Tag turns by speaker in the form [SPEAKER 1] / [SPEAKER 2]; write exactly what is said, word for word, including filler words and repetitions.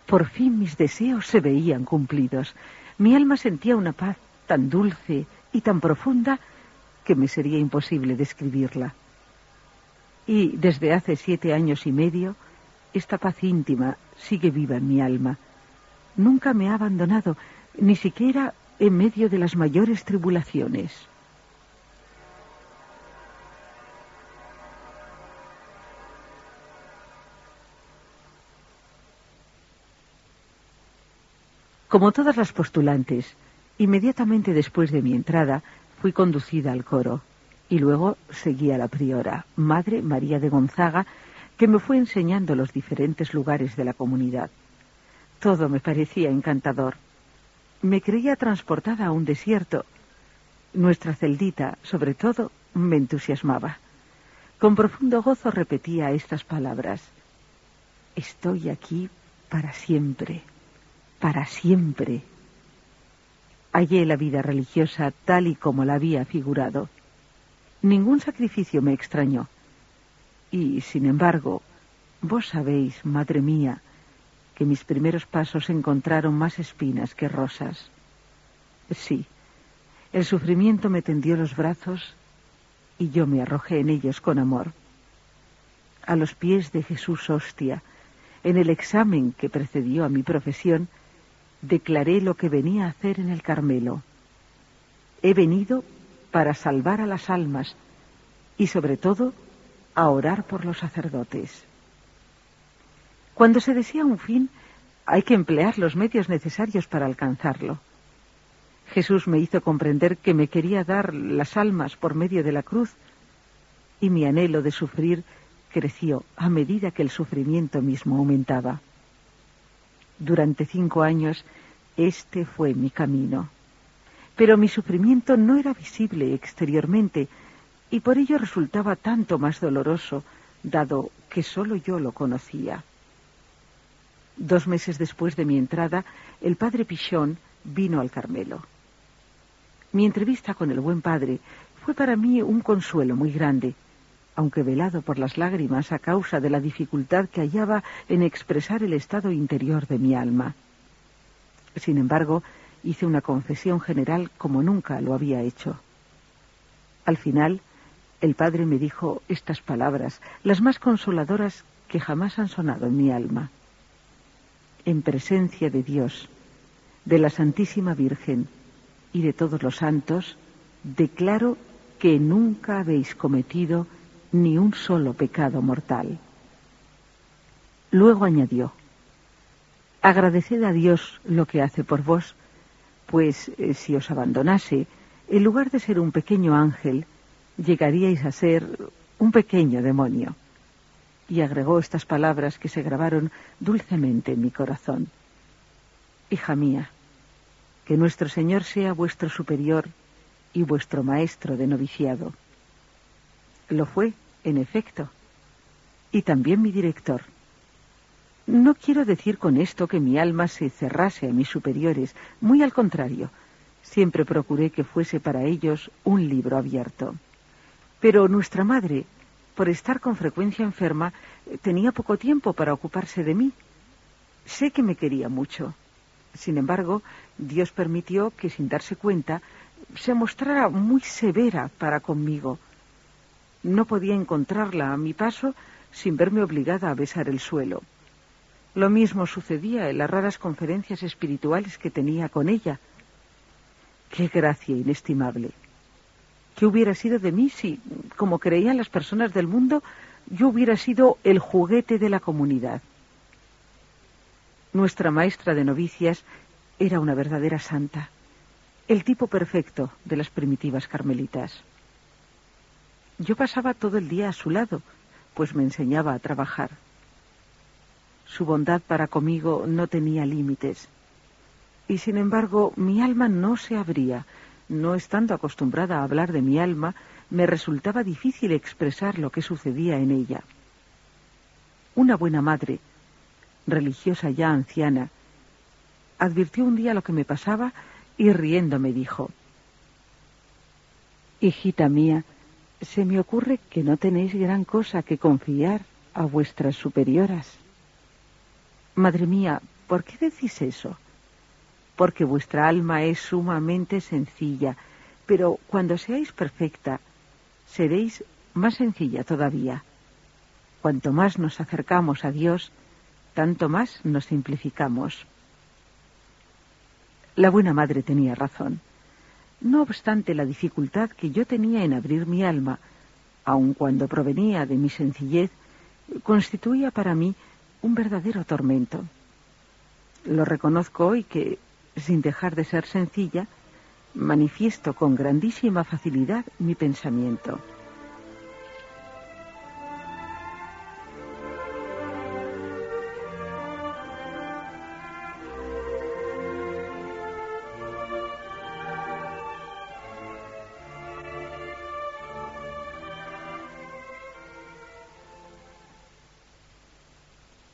[SPEAKER 1] Por fin mis deseos se veían cumplidos. Mi alma sentía una paz tan dulce y tan profunda que me sería imposible describirla. Y desde hace siete años y medio, esta paz íntima sigue viva en mi alma. Nunca me ha abandonado, ni siquiera en medio de las mayores tribulaciones. Como todas las postulantes, inmediatamente después de mi entrada, fui conducida al coro, y luego seguí a la priora, Madre María de Gonzaga, que me fue enseñando los diferentes lugares de la comunidad. Todo me parecía encantador. Me creía transportada a un desierto. Nuestra celdita, sobre todo, me entusiasmaba. Con profundo gozo repetía estas palabras: estoy aquí para siempre, para siempre. Hallé la vida religiosa tal y como la había figurado. Ningún sacrificio me extrañó. Y, sin embargo, vos sabéis, madre mía, que mis primeros pasos encontraron más espinas que rosas. Sí, el sufrimiento me tendió los brazos y yo me arrojé en ellos con amor. A los pies de Jesús hostia, en el examen que precedió a mi profesión, declaré lo que venía a hacer en el Carmelo. He venido para salvar a las almas y, sobre todo, a orar por los sacerdotes. Cuando se desea un fin, hay que emplear los medios necesarios para alcanzarlo. Jesús me hizo comprender que me quería dar las almas por medio de la cruz, y mi anhelo de sufrir creció a medida que el sufrimiento mismo aumentaba. Durante cinco años, este fue mi camino. Pero mi sufrimiento no era visible exteriormente, y por ello resultaba tanto más doloroso, dado que solo yo lo conocía. Dos meses después de mi entrada, el padre Pichón vino al Carmelo. Mi entrevista con el buen padre fue para mí un consuelo muy grande, aunque velado por las lágrimas a causa de la dificultad que hallaba en expresar el estado interior de mi alma. Sin embargo, hice una confesión general como nunca lo había hecho. Al final, el padre me dijo estas palabras, las más consoladoras que jamás han sonado en mi alma. En presencia de Dios, de la Santísima Virgen y de todos los santos, declaro que nunca habéis cometido ni un solo pecado mortal. Luego añadió: agradeced a Dios lo que hace por vos, pues eh, si os abandonase, en lugar de ser un pequeño ángel, llegaríais a ser un pequeño demonio. Y agregó estas palabras que se grabaron dulcemente en mi corazón: hija mía, que nuestro Señor sea vuestro superior y vuestro maestro de noviciado. Lo fue, en efecto, y también mi director. No quiero decir con esto que mi alma se cerrase a mis superiores, muy al contrario, siempre procuré que fuese para ellos un libro abierto. Pero nuestra madre, por estar con frecuencia enferma, tenía poco tiempo para ocuparse de mí. Sé que me quería mucho. Sin embargo, Dios permitió que, sin darse cuenta, se mostrara muy severa para conmigo. No podía encontrarla a mi paso sin verme obligada a besar el suelo. Lo mismo sucedía en las raras conferencias espirituales que tenía con ella. ¡Qué gracia inestimable! ¿Qué hubiera sido de mí si, como creían las personas del mundo, yo hubiera sido el juguete de la comunidad? Nuestra maestra de novicias era una verdadera santa, el tipo perfecto de las primitivas carmelitas. Yo pasaba todo el día a su lado, pues me enseñaba a trabajar. Su bondad para conmigo no tenía límites, y sin embargo mi alma no se abría. No estando acostumbrada a hablar de mi alma, me resultaba difícil expresar lo que sucedía en ella. Una buena madre, religiosa ya anciana, advirtió un día lo que me pasaba y riendo me dijo: hijita mía, se me ocurre que no tenéis gran cosa que confiar a vuestras superioras. Madre mía, ¿por qué decís eso? Porque vuestra alma es sumamente sencilla, pero cuando seáis perfecta, seréis más sencilla todavía. Cuanto más nos acercamos a Dios, tanto más nos simplificamos. La buena madre tenía razón. No obstante la dificultad que yo tenía en abrir mi alma, aun cuando provenía de mi sencillez, constituía para mí un verdadero tormento. Lo reconozco hoy que, sin dejar de ser sencilla, manifiesto con grandísima facilidad mi pensamiento.